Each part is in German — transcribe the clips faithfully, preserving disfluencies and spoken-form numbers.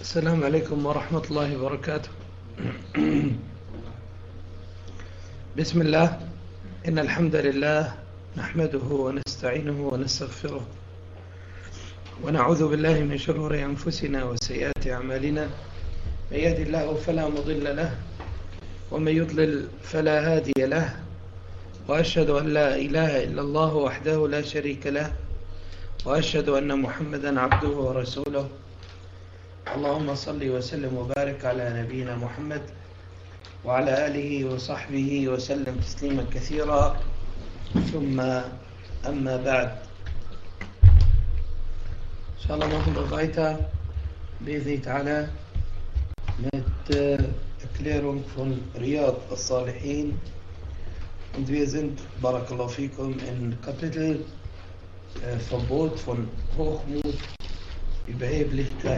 السلام عليكم ورحمة الله وبركاته. بسم الله، إن الحمد لله نحمده ونستعينه ونستغفره ونعوذ بالله من شرور أنفسنا وسيئات أعمالنا. من يهد الله فلا مضل له ومن يضلل فلا هادي له، وأشهد أن لا إله إلا الله وحده لا شريك له، وأشهد أن محمدا عبده ورسوله. اللهم صل وسلم وبارك على نبينا محمد وعلى آله وصحبه وسلم تسليما كثيرا. ثم أما بعد، إن شاء الله machen wir weiter بإذن تعالى mit Erklärung von Riyad al-Salihin, und wir sind, Barakallahu fikum, in Kapitel äh, Verbot von Hochmut, Überheblichkeit.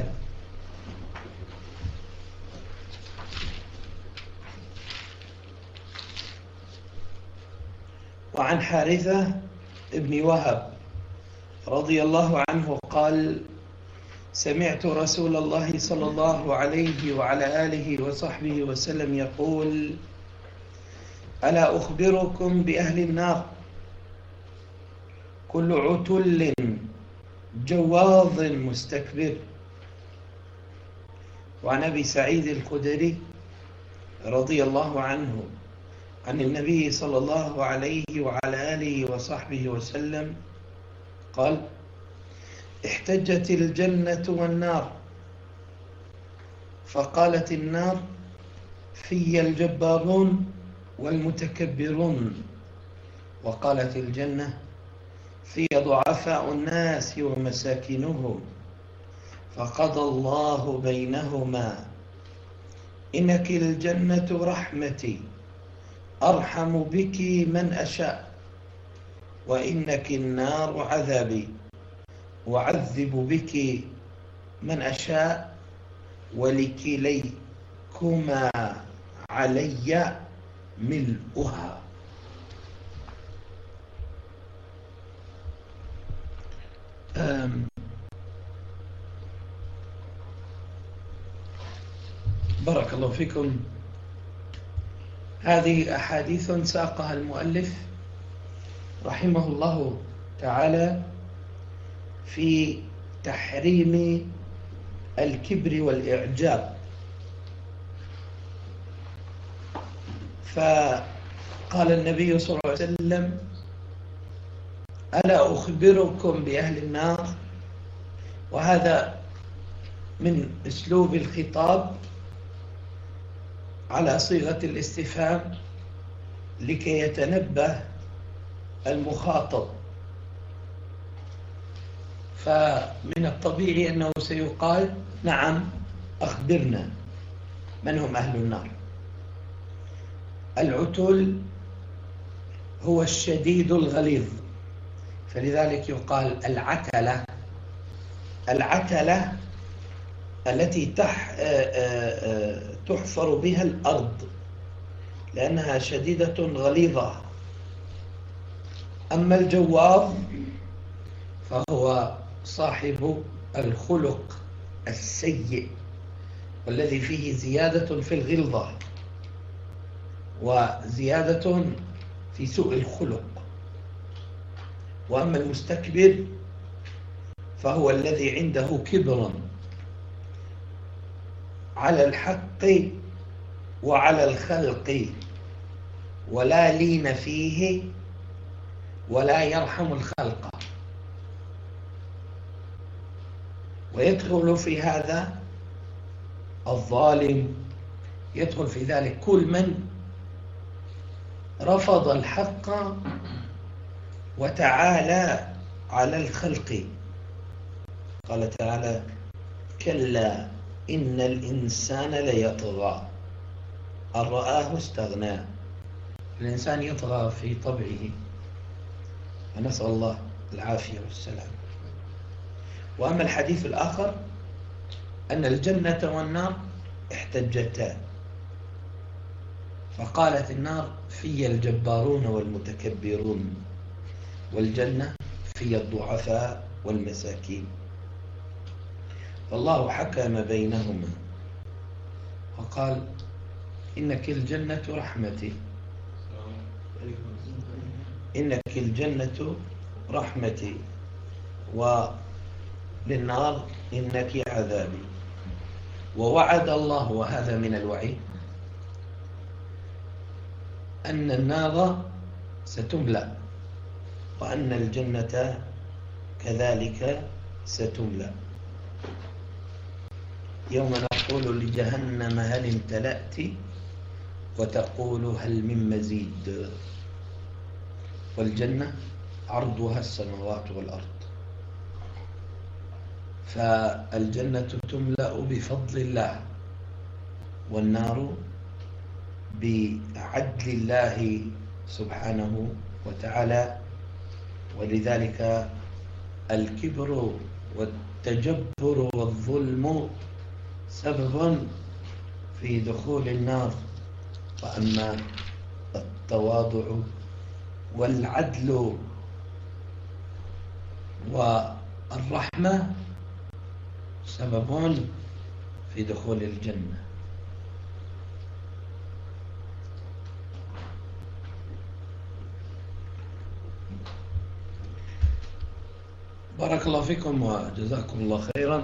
وعن حارثة ابن وهب رضي الله عنه قال: سمعت رسول الله صلى الله عليه وعلى آله وصحبه وسلم يقول: ألا أخبركم بأهل النار كل عتل جواظ مستكبر. وعن أبي سعيد الخدري رضي الله عنه عن النبي صلى الله عليه وعلى آله وصحبه وسلم قال: احتجت الجنة والنار، فقالت النار: في الجبارون والمتكبرون. وقالت الجنة: في ضعفاء الناس ومساكنهم. فقضى الله بينهما: إنك الجنة رحمتي أرحم بك من أشاء، وإنك النار عذابي وأعذب بك من أشاء، ولكليكما علي ملؤها. بارك الله فيكم. هذه أحاديث ساقها المؤلف رحمه الله تعالى في تحريم الكبر والإعجاب. فقال النبي صلى الله عليه وسلم: ألا أخبركم بأهل النار؟ وهذا من أسلوب الخطاب على صيغة الاستفهام لكي يتنبه المخاطب. فمن الطبيعي أنه سيقال: نعم، أخبرنا من هم أهل النار. العتل هو الشديد الغليظ، فلذلك يقال العتلة. العتلة التي تح تحفر بها الأرض لأنها شديدة غليظة. أما الجواظ فهو صاحب الخلق السيء، والذي فيه زيادة في الغلظة وزيادة في سوء الخلق. وأما المستكبر فهو الذي عنده كبر على الحق وعلى الخلق، ولا لين فيه ولا يرحم الخلق. ويدخل في هذا الظالم، يدخل في ذلك كل من رفض الحق وتعالى على الخلق. قال تعالى: كلا إن الإنسان ليطغى أن رآه استغنى. الإنسان يطغى في طبعه، فنسأل الله العافية والسلام. وأما الحديث الآخر أن الجنة والنار احتجتا، فقالت النار: في الجبارون والمتكبرون، والجنة في الضعفاء والمساكين. فالله حكم بينهما وقال إنك الجنة رحمتي إنك الجنة رحمتي وللنار إنك عذابي. ووعد الله، وهذا من الوعيد، أن النار ستملأ وأن الجنة كذلك ستملأ. يوم نقول لجهنم هل امتلأت وتقول هل من مزيد. والجنة عرضها السماوات والأرض، فالجنة تملأ بفضل الله والنار بعدل الله سبحانه وتعالى. ولذلك الكبر والتجبر والظلم سبب في دخول النار، وأما التواضع والعدل والرحمة سبب في دخول الجنة. بارك الله فيكم وجزاكم الله خيرا.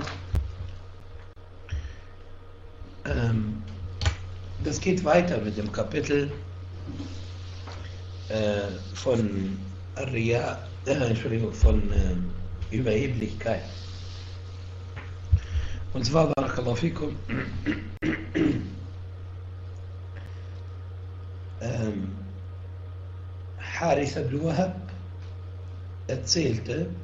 Das geht weiter mit dem Kapitel äh, von Ria, äh, Entschuldigung, von äh, Überheblichkeit. Und zwar, Barakallahu fikum, ähm, Harith ibn Wahab erzählte,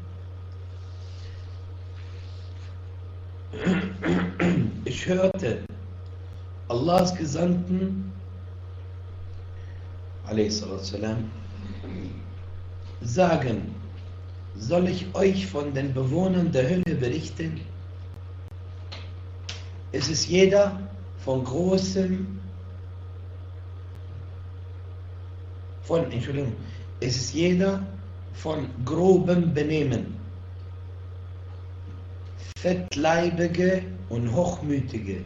ich hörte Allahs Gesandten salam, sagen, soll ich euch von den Bewohnern der Hölle berichten? Es ist jeder von großem, von, Entschuldigung, es ist jeder von grobem Benehmen, Fettleibige und Hochmütige.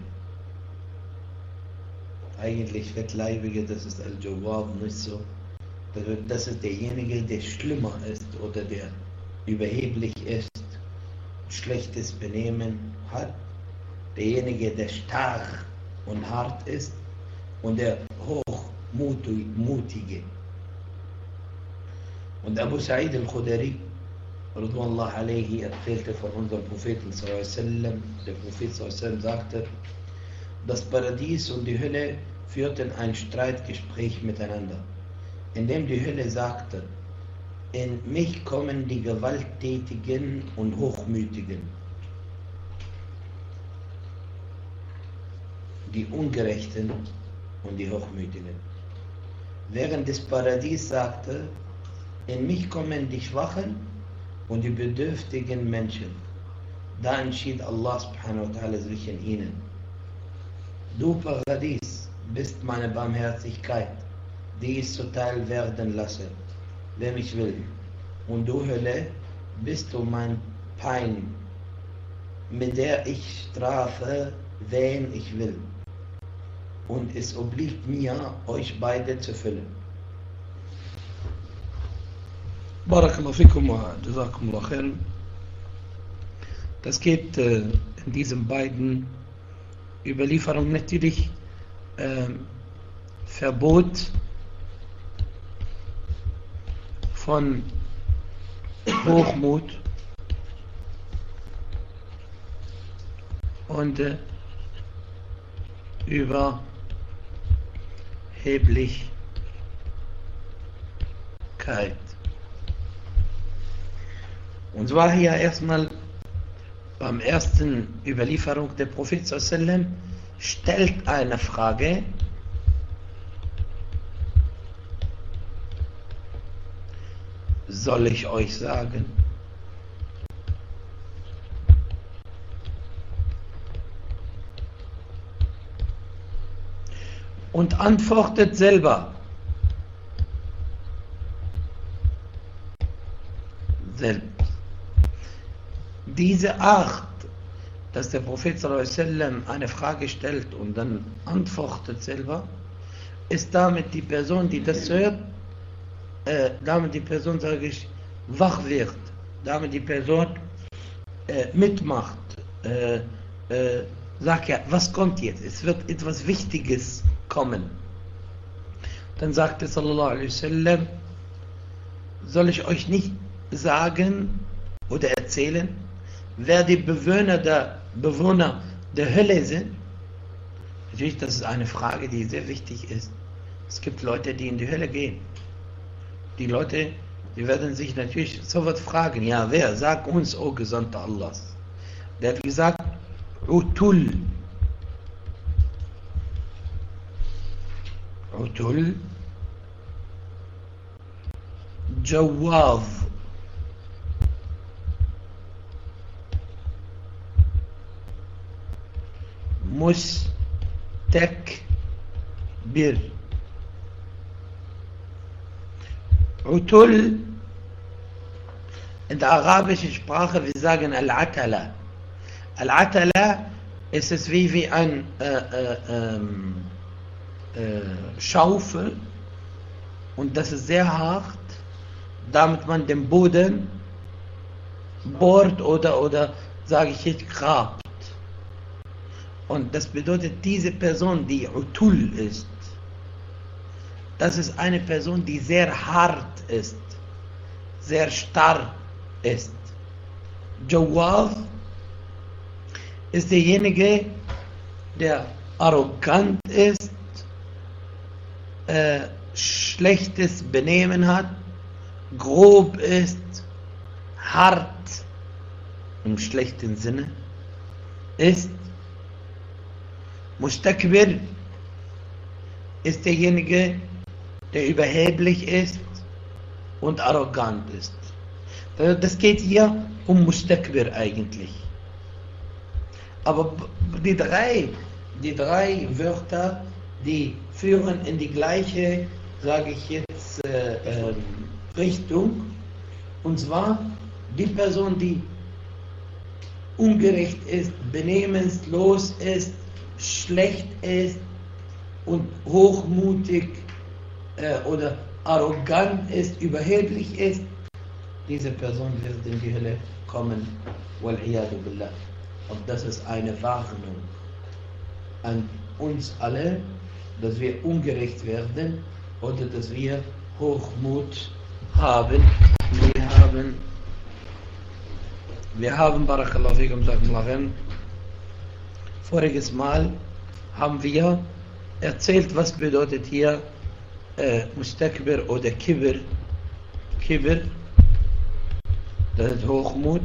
Eigentlich Fettleibige, das ist Al-Jawab, nicht so. Das ist derjenige, der schlimmer ist oder der überheblich ist, schlechtes Benehmen hat. Derjenige, der stark und hart ist, und der Hochmutige. Und Abu Sa'id al-Khudari, Radwanullah alayhi, erzählte von unserem Propheten sallallahu alaihi wasallam, der Prophet sallallahu alaihi wasallam sagte, das Paradies und die Hölle führten ein Streitgespräch miteinander, in dem die Hölle sagte, in mich kommen die Gewalttätigen und Hochmütigen, die Ungerechten und die Hochmütigen. Während des Paradies sagte, in mich kommen die Schwachen und die bedürftigen Menschen. Da entschied Allah subhanahu wa ta'ala zwischen ihnen. Du Paradies bist meine Barmherzigkeit, die ich zuteil werden lasse, wem ich will. Und du Hölle bist du mein Pein, mit der ich strafe, wen ich will. Und es obliegt mir, euch beide zu füllen. Barakallahu fikum wa jazakumullah khairan. Das geht äh, in diesen beiden Überlieferungen natürlich äh, Verbot von Hochmut und äh, Überheblichkeit. Und zwar hier erstmal beim ersten Überlieferung der Prophet sallallahu alaihi wasallam stellt eine Frage, soll ich euch sagen? Und antwortet selber. Selbst. Diese Art dass der Prophet sallallahu alaihi wasallam eine Frage stellt und dann antwortet selber, ist damit die Person, die das hört, äh, damit die Person, sage ich, wach wird, damit die Person äh, mitmacht, äh, äh, sagt ja, was kommt jetzt? Es wird etwas Wichtiges kommen. Dann sagte sallallahu alaihi wasallam, soll ich euch nicht sagen oder erzählen, wer die Bewohner der, Bewohner der Hölle sind? Natürlich, das ist eine Frage, die sehr wichtig ist. Es gibt Leute, die in die Hölle gehen. Die Leute, die werden sich natürlich sofort fragen, ja, wer? Sag uns, o Gesandter Allahs. Der hat gesagt, Utul. Utul. Jawaz. Mustakbir. Utul, in der arabischen Sprache, wir sagen Al-Atala. Al-Atala ist es wie, wie ein äh, äh, ähm, äh, Schaufel, und das ist sehr hart, damit man den Boden bohrt oder, oder sage ich jetzt, grabt. Und das bedeutet, diese Person, die Utul ist, das ist eine Person, die sehr hart ist, sehr starr ist. Jawaz ist derjenige, der arrogant ist, äh, schlechtes Benehmen hat, grob ist, hart im schlechten Sinne ist. Mustakbir ist derjenige, der überheblich ist und arrogant ist. Das geht hier um Mustakbir eigentlich. Aber die drei, die drei Wörter, die führen in die gleiche, sage ich jetzt, äh, äh, Richtung. Und zwar die Person, die ungerecht ist, benehmenslos ist, schlecht ist und hochmutig äh, oder arrogant ist, überheblich ist, diese Person wird in die Hölle kommen. Wal-iyadu billah. Und das ist eine Warnung an uns alle, dass wir ungerecht werden oder dass wir Hochmut haben. Wir haben, wir haben, Barakallahu fikum, voriges Mal haben wir erzählt, was bedeutet hier äh, Mustakbir oder Kibir. Kibir, das ist Hochmut.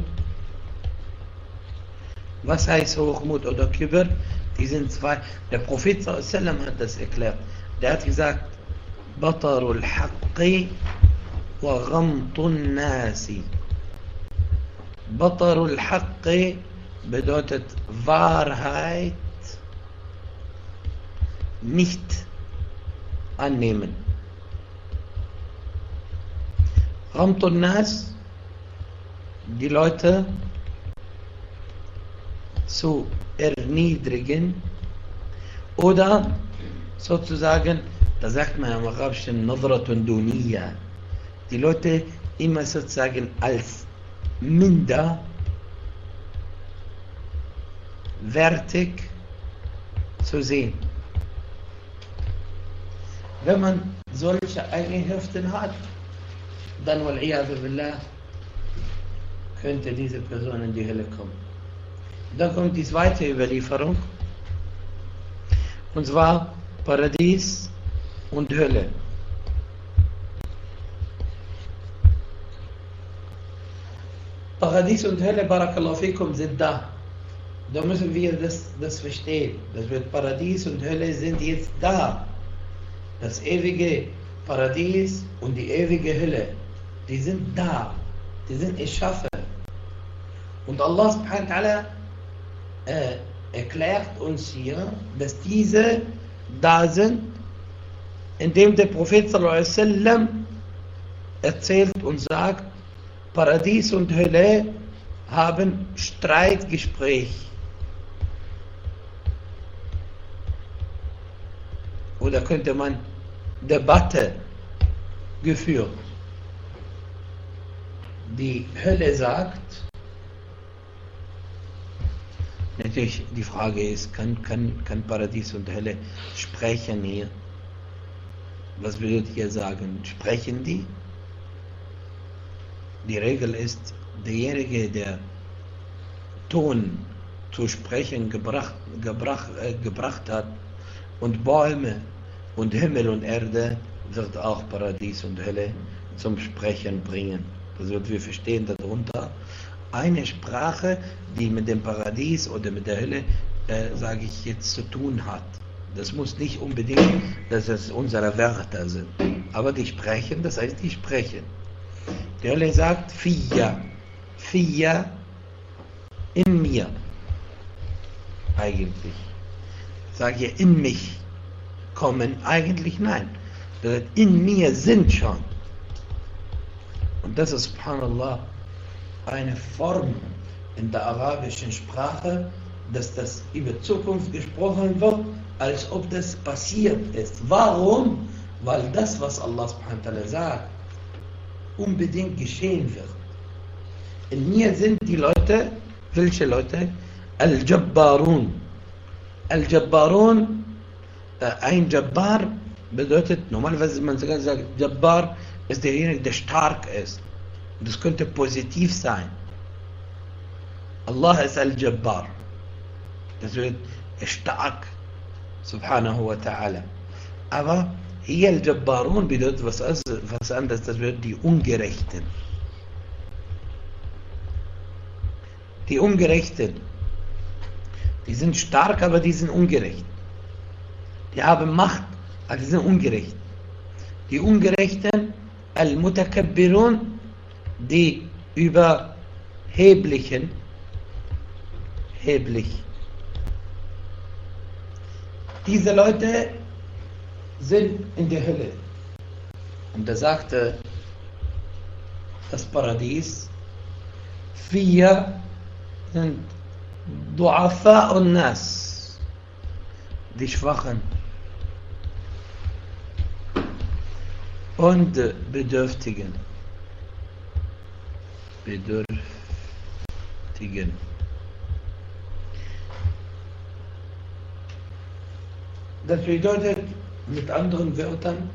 Was heißt Hochmut oder Kibir? Die sind zwei. Der Prophet sallallahu alaihi wasallam hat das erklärt. Der hat gesagt, Batarul Haqqi wa Ghamtun Nasi. Batarul Haqqi bedeutet Wahrheit nicht annehmen. Ghamtun Nas, die Leute zu erniedrigen oder sozusagen, da sagt man im Arabischen Nadratun Duniya, die Leute immer sozusagen als minder wertig zu sehen. Wenn man solche Eigenschaften hat, dann wal-iyadu billah könnte diese Person in die Hölle kommen. Dann kommt die zweite Überlieferung, und zwar Paradies und Hölle. Paradies und Hölle, Barakallahu fikum, sind da. Da müssen wir das, das verstehen. Das wird Paradies und Hölle sind jetzt da. Das ewige Paradies und die ewige Hölle, die sind da. Die sind erschaffen. Und Allah subhanahu wa ta'ala äh, erklärt uns hier, dass diese da sind, indem der Prophet sallallahu alaihi wasallam erzählt und sagt, Paradies und Hölle haben Streitgespräch oder könnte man Debatte geführt. Die Hölle sagt, natürlich die Frage ist, kann, kann, kann Paradies und Hölle sprechen hier? Was würdet ihr sagen? Sprechen die? Die Regel ist, derjenige, der Ton zu sprechen gebracht, gebracht, äh, gebracht hat und Bäume und Himmel und Erde, wird auch Paradies und Hölle zum Sprechen bringen. Also wir verstehen darunter eine Sprache, die mit dem Paradies oder mit der Hölle, äh, sage ich jetzt, zu tun hat. Das muss nicht unbedingt, dass es unsere Wörter sind. Aber die sprechen, das heißt, die sprechen. Die Hölle sagt, Fia, Fia, in mir. Eigentlich. Sage ich, in mich kommen, eigentlich nein. Das heißt, in mir sind schon. Und das ist, subhanallah, eine Form in der arabischen Sprache, dass das über Zukunft gesprochen wird, als ob das passiert ist. Warum? Weil das, was Allah subhanahu wa ta'ala sagt, unbedingt geschehen wird. In mir sind die Leute, welche Leute? Al-Jabbarun. Al-Jabbarun, ein Jabbar bedeutet, normalerweise man sagt, Jabbar ist derjenige, der stark ist. Und das könnte positiv sein. Allah ist Al-Jabbar. Das wird stark, subhanahu wa ta'ala. Aber hier Al-Jabbarun bedeutet was, was anderes, das wird die Ungerechten. Die Ungerechten. Die sind stark, aber die sind ungerecht. Die haben Macht, aber die sind ungerecht. Die Ungerechten, Al-Mutakabbirun, die Überheblichen, heblich. Diese Leute sind in der Hölle. Und da sagte das Paradies, vier sind Du'afa und Nas, die Schwachen und Bedürftigen. Bedürftigen. Das bedeutet mit anderen Wörtern,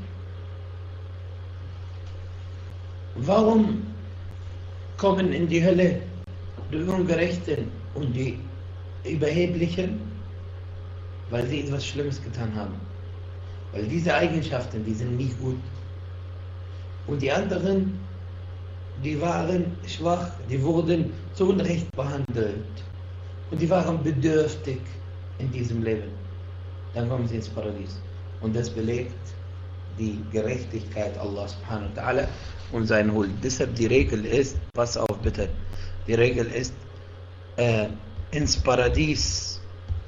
warum kommen in die Hölle die Ungerechten und die Überheblichen? Weil sie etwas Schlimmes getan haben. Weil diese Eigenschaften, die sind nicht gut. Und die anderen, die waren schwach, die wurden zu Unrecht behandelt. Und die waren bedürftig in diesem Leben. Dann kommen sie ins Paradies. Und das belegt die Gerechtigkeit Allah subhanahu wa ta'ala und sein Huld. Deshalb die Regel ist, pass auf bitte, die Regel ist, äh, ins Paradies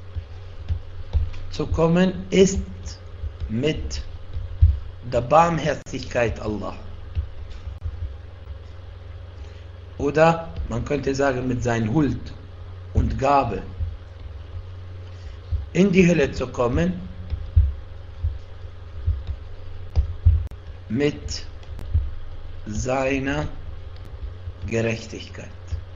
zu kommen, ist mit der Barmherzigkeit Allah. Oder man könnte sagen, mit seiner Huld und Gabe. In die Hölle zu kommen, mit seiner Gerechtigkeit.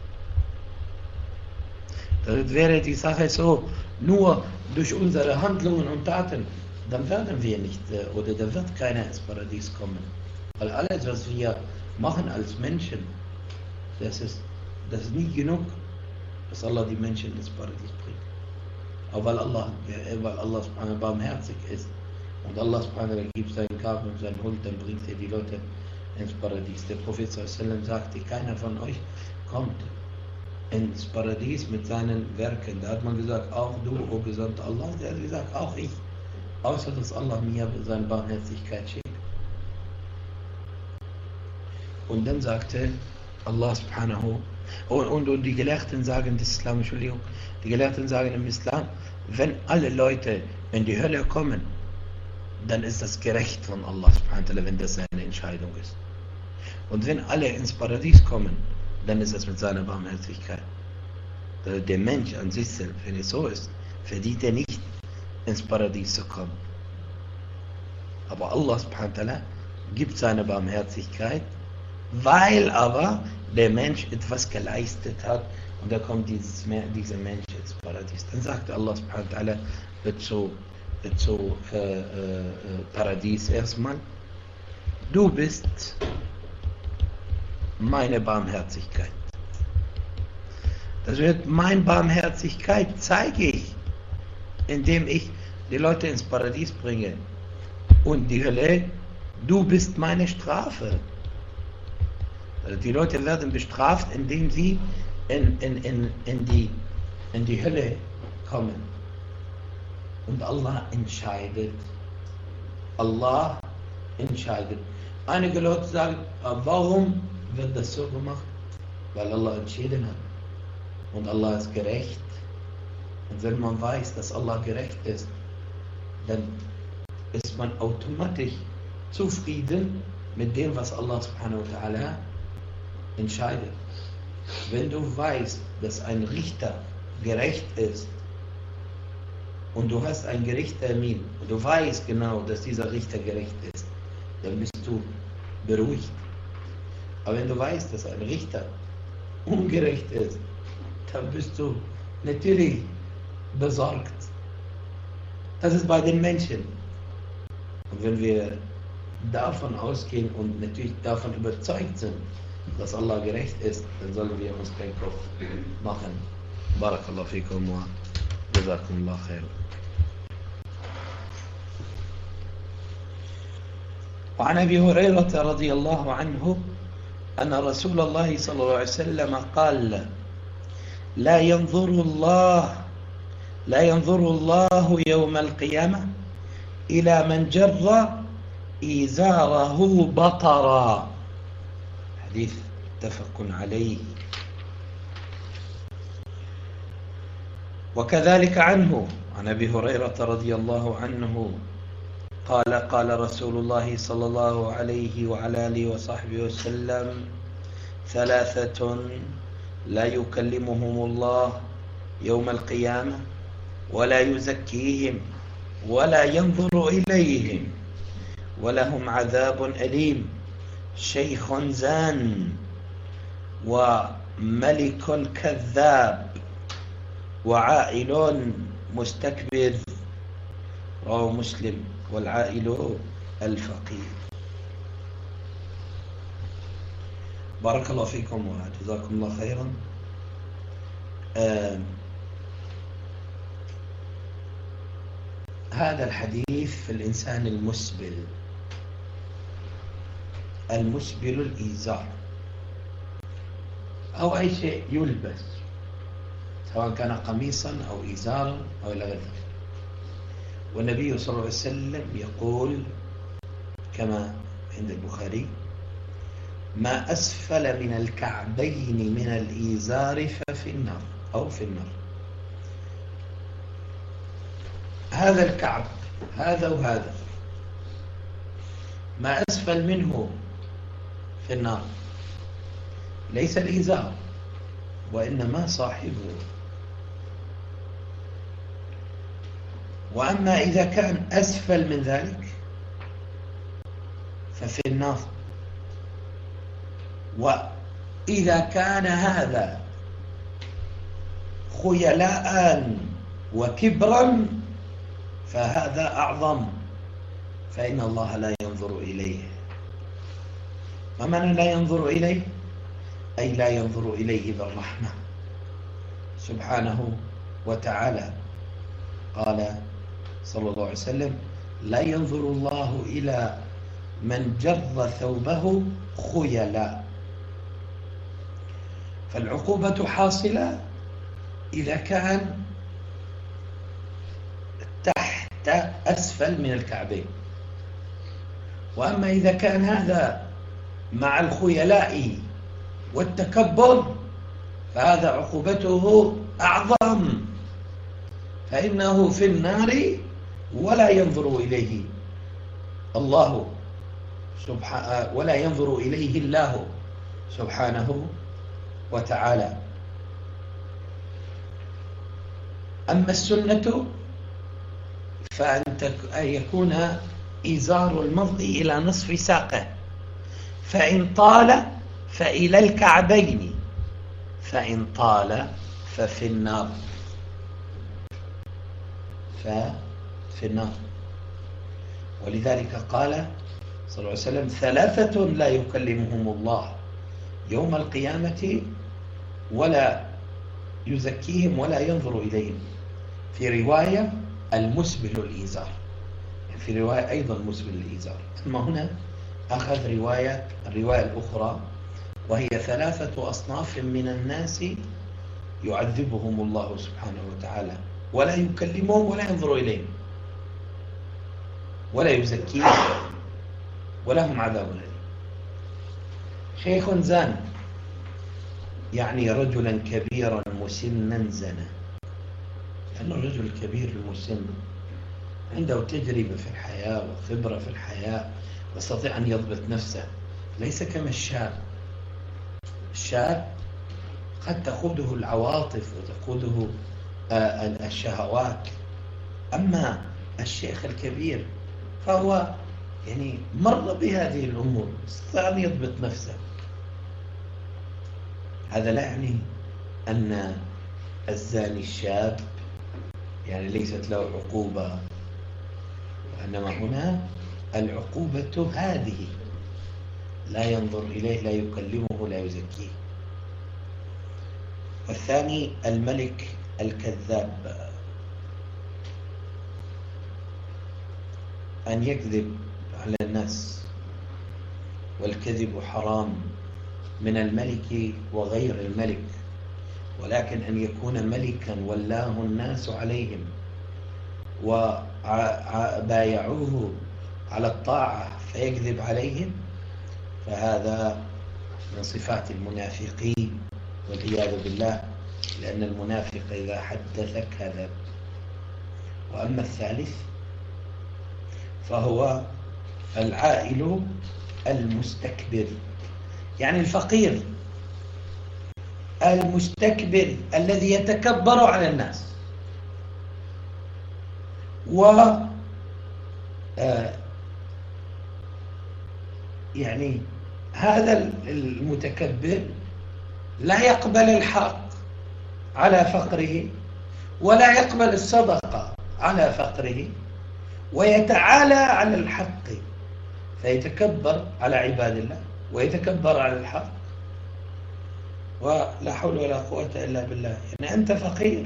Das wäre die Sache so, nur durch unsere Handlungen und Taten, dann werden wir nicht, oder da wird keiner ins Paradies kommen. Weil alles, was wir machen als Menschen, das ist, das ist nicht genug, dass Allah die Menschen ins Paradies bringt. Aber weil Allah, weil Allah subhanahu barmherzig ist und Allah subhanahu gibt seinen Gaben und seinen Hund, dann bringt er die Leute ins Paradies. Der Prophet sallallahu alaihi wasallam sagte, keiner von euch kommt ins Paradies mit seinen Werken. Da hat man gesagt, auch du, o Gesandter Allah. Der hat gesagt, auch ich. Außer dass Allah mir seine Barmherzigkeit schickt. Und dann sagte Allah subhanahu, und, und, und die Gelehrten sagen, das Islam, Entschuldigung, die Gelehrten sagen im Islam, wenn alle Leute in die Hölle kommen, dann ist das gerecht von Allah subhanahu wa ta'ala, wenn das seine Entscheidung ist. Und wenn alle ins Paradies kommen, dann ist es mit seiner Barmherzigkeit. Der Mensch an sich selbst, wenn es so ist, verdient er nicht ins Paradies zu kommen. Aber Allah subhanahu wa ta'ala gibt seine Barmherzigkeit, weil aber der Mensch etwas geleistet hat und da kommt dieses, dieser Mensch ins Paradies. Dann sagt Allah subhanahu wa ta'ala zu, zu äh, äh, Paradies erstmal: Du bist meine Barmherzigkeit. Das wird meine Barmherzigkeit zeige ich, indem ich die Leute ins Paradies bringe. Und die Hölle, du bist meine Strafe. Also die Leute werden bestraft, indem sie in, in, in, in, die, in die Hölle kommen. Und Allah entscheidet. Allah entscheidet. Einige Leute sagen, warum wird das so gemacht? Weil Allah entschieden hat. Und Allah ist gerecht. Und wenn man weiß, dass Allah gerecht ist, dann ist man automatisch zufrieden mit dem, was Allah subhanahu wa ta'ala entscheidet. Wenn du weißt, dass ein Richter gerecht ist und du hast einen Gerichtstermin und du weißt genau, dass dieser Richter gerecht ist, dann bist du beruhigt. Aber wenn du weißt, dass ein Richter ungerecht ist, dann bist du natürlich besorgt. Das ist bei den Menschen. Und wenn wir davon ausgehen und natürlich davon überzeugt sind, dass Allah gerecht ist, dann sollen wir uns keinen Kopf machen. Barakallahu fikum wa jazakumullah khair. وعن أبي هريرة رضي الله عنه أن رسول الله صلى الله عليه وسلم قال: لا ينظر الله لا ينظر الله يوم القيامة إلى من جر إزاره بطرا. حديث متفق عليه. وكذلك عنه عن أبي هريرة رضي الله عنه قال: قال رسول الله صلى الله عليه وعلى آله وصحبه وسلم: ثلاثة لا يكلمهم الله يوم القيامة ولا يزكيهم ولا ينظر إليهم ولهم عذاب أليم: شيخ زان وملك كذاب وعائل مستكبر. رواه مسلم. والعائل الفقير. بارك الله فيكم وجزاكم الله خيرا. آه هذا الحديث في الإنسان المسبل المسبل الإزار أو أي شيء يلبس، سواء كان قميصا أو إزارا أو إلى غير ذلك. والنبي صلى الله عليه وسلم يقول كما عند البخاري: ما أسفل من الكعبين من الإزار ففي النار أو في النار. هذا الكعب هذا وهذا ما أسفل منه في النار، ليس الإزار وإنما صاحبه. وأما إذا كان أسفل من ذلك ففي النار. وإذا كان هذا خيلاء وكبرا فهذا أعظم، فإن الله لا ينظر إليه. ما معنى لا ينظر إليه؟ أي لا ينظر إليه بالرحمة سبحانه وتعالى. قال صلى الله عليه وسلم: لا ينظر الله إلى من جر ثوبه خيلا. فالعقوبة حاصلة إذا كان تحت أسفل من الكعبين. وأما إذا كان هذا مع الخيلاء والتكبر فهذا عقوبته أعظم، فإنه في النار ولا ينظر إليه الله سبحانه ولا ينظر إليه الله سبحانه وتعالى. أما السنة فأن يكون إزار المضي إلى نصف ساقه، فإن طال فإلى الكعبين، فإن طال ففي النار، ففي النار. ولذلك قال صلى الله عليه وسلم: ثلاثة لا يكلمهم الله يوم القيامة ولا يزكيهم ولا ينظر إليهم. في رواية المسبل الإزار، في رواية أيضا مسبل الإزار. أما هنا أخذ رواية الرواية الأخرى، وهي ثلاثة أصناف من الناس يعذبهم الله سبحانه وتعالى ولا يكلمهم ولا ينظر إليهم ولا يزكيهم ولهم عذاب أليم. شيخ زان، يعني رجلا كبيرا مسنا زنى، لأنه الرجل الكبير المسن عنده تجربة في الحياة وخبرة في الحياة ويستطيع أن يضبط نفسه، ليس كما الشاب. الشاب قد تقوده العواطف وتقوده الشهوات، أما الشيخ الكبير فهو يعني مر بهذه الأمور، استطاع أن يضبط نفسه. هذا لا يعني أن الزاني الشاب يعني ليست له عقوبة، وإنما هنا العقوبة هذه: لا ينظر إليه، لا يكلمه، لا يزكيه. والثاني الملك الكذاب، أن يكذب على الناس، والكذب حرام من الملك وغير الملك، ولكن أن يكون ملكا ولاه الناس عليهم وبايعوه على الطاعة فيكذب عليهم، فهذا من صفات المنافقين والعياذ بالله، لأن المنافق إذا حدث كذب. وأما الثالث فهو العائل المستكبر، يعني الفقير المستكبر الذي يتكبر على الناس. و يعني هذا المتكبر لا يقبل الحق على فقره، ولا يقبل الصدقة على فقره، ويتعالى على الحق، فيتكبر على عباد الله ويتكبر على الحق، ولا حول ولا قوة إلا بالله. يعني أنت فقير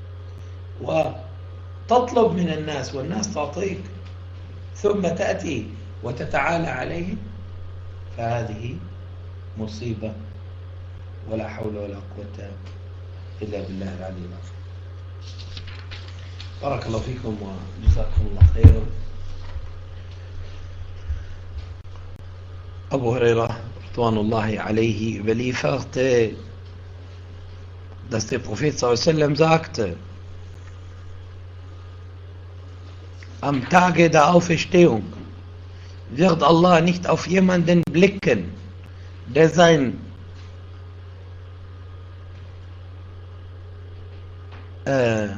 وتطلب من الناس والناس تعطيك، ثم تأتي وتتعالى عليهم، فهذه مصيبة، ولا حول ولا قوة إلا بالله العلي العظيم. بارك الله فيكم وجزاكم الله خير. Abu Huraira radhiyallahu anhu überlieferte, dass der Prophet sallallahu alaihi wasallam sagte: Am Tage der Auferstehung wird Allah nicht auf jemanden blicken, der sein äh,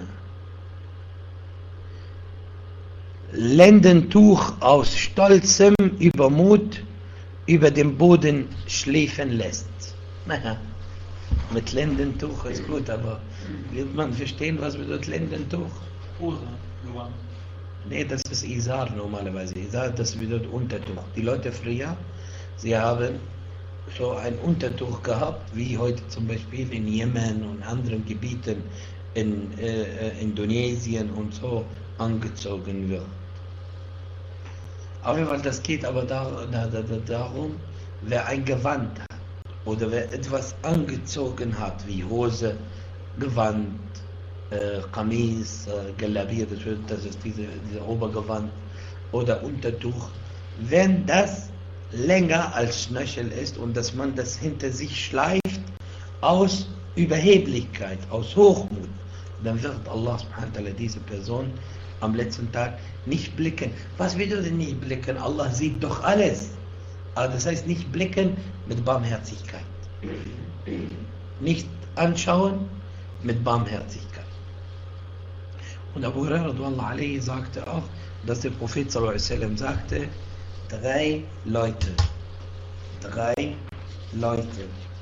Lendentuch aus stolzem Übermut über dem Boden schläfen lässt. Naja, mit Lendentuch ist gut, aber wird man verstehen, was bedeutet Lendentuch? Hose, Gewand. Nee, das ist Izar normalerweise. Izar, das bedeutet Untertuch. Die Leute früher, sie haben so ein Untertuch gehabt, wie heute zum Beispiel in Jemen und anderen Gebieten in äh, Indonesien und so angezogen wird. Auf jeden Fall, das geht aber da, da, da, darum, wer ein Gewand hat oder wer etwas angezogen hat, wie Hose, Gewand, äh, Kamis, äh, Galabier, das, das ist diese, diese Obergewand oder Untertuch, wenn das länger als Knöchel ist und dass man das hinter sich schleift aus Überheblichkeit, aus Hochmut, dann wird Allah subhanahu wa ta'ala diese Person am letzten Tag nicht blicken. Was bedeutet nicht blicken? Allah sieht doch alles. Aber das heißt nicht blicken mit Barmherzigkeit. Nicht anschauen mit Barmherzigkeit. Und Abu Hurairah radhiyallahu anhu sagte auch, dass der Prophet sallallahu alaihi wasallam sagte, drei Leute, drei Leute,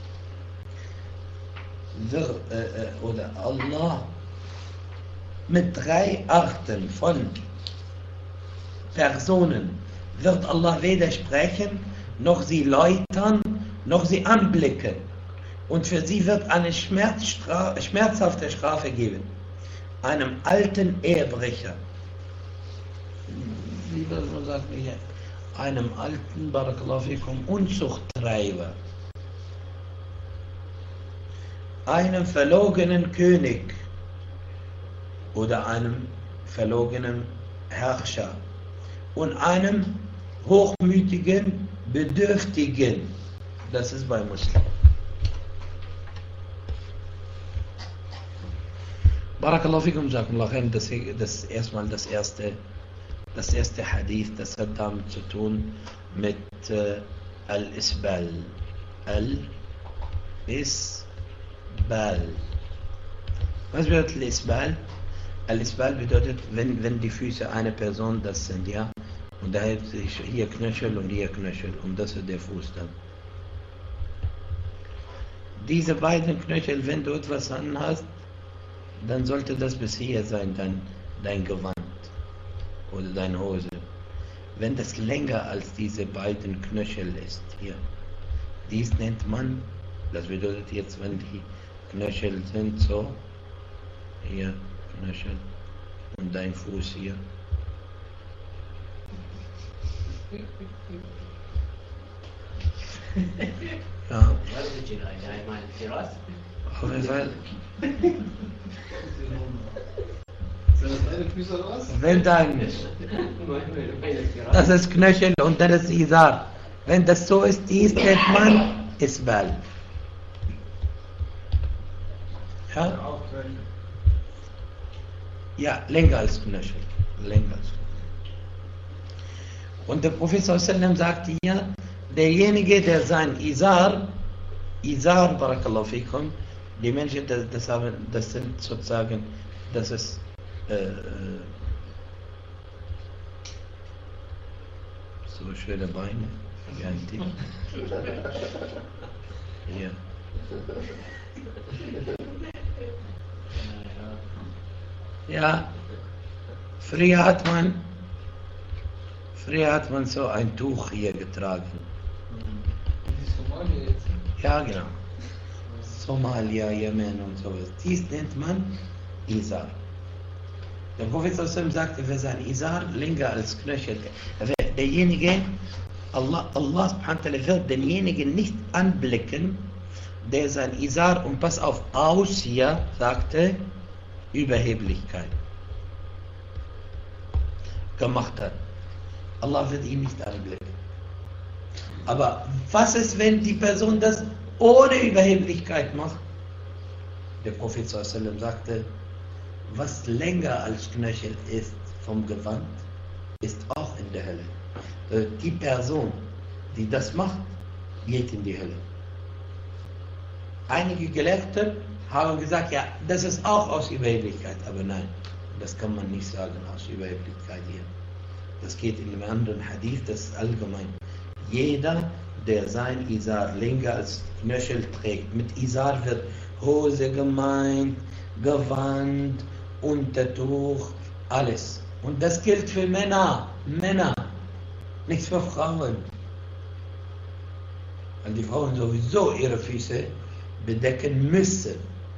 wird, äh, oder Allah mit drei Arten von Personen wird Allah weder sprechen, noch sie läutern, noch sie anblicken. Und für sie wird eine Schmerzstra- schmerzhafte Strafe geben. Einem alten Ehebrecher. Wie wird man sagen hier? Einem alten, Barakallahu fikum, Unzuchttreiber. Einem verlogenen König. Oder einem verlogenen Herrscher. Und einem hochmütigen, Bedürftigen. Das ist bei Muslimen. Barakallahu fikum, Jazakumullah khair. Das ist erstmal das erste, das erste Hadith, das hat damit zu tun mit äh, Al-Isbal. Al-Isbal. Was bedeutet Al-Isbal? Al-Isbal bedeutet, wenn, wenn die Füße einer Person das sind, ja, und da hat sich hier Knöchel und hier Knöchel und das ist der Fuß dann. Diese beiden Knöchel, wenn du etwas anhast, dann sollte das bis hier sein, dein, dein Gewand oder deine Hose. Wenn das länger als diese beiden Knöchel ist, hier, dies nennt man, das bedeutet jetzt, wenn die Knöchel sind so, hier, Knöchel und dein Fuß hier. Ja. Auf jeden Fall. Wenn dann, das ist Knöchel und dann ist Izar. Wenn das so ist, dies nennt man Isbal. Ja? Ja, länger als Knöchel. Länger als Knöchel. Und der Prophet sallallahu alaihi wasallam sagte hier, derjenige, der sein Izar, Izar, Barakallahu fikum, die Menschen, das, das, haben, das sind sozusagen, das ist äh, so schöne Beine, wie ein Tier. Hier. Ja, früher hat man, früher hat man so ein Tuch hier getragen. Ja, genau. Somalia, Yemen und sowas. Dies nennt man Izar. Der Prophet sagte, wer sein Izar länger als Knöchel, derjenige, Allah, Allah subhanahu wa ta'ala wird denjenigen nicht anblicken, der sein Izar, und pass auf, aus hier, sagte, Überheblichkeit gemacht hat. Allah wird ihn nicht anblicken. Aber was ist, wenn die Person das ohne Überheblichkeit macht? Der Prophet sallallahu alaihi wasallam sagte, was länger als Knöchel ist vom Gewand, ist auch in der Hölle. Die Person, die das macht, geht in die Hölle. Einige Gelehrte haben gesagt, ja, das ist auch aus Überheblichkeit, aber nein, das kann man nicht sagen aus Überheblichkeit hier. Das geht in einem anderen Hadith, das ist allgemein. Jeder, der sein Izar länger als Knöchel trägt, mit Izar wird Hose gemeint, Gewand, Untertuch, alles. Und das gilt für Männer, Männer, nichts für Frauen. Weil die Frauen sowieso ihre Füße bedecken müssen.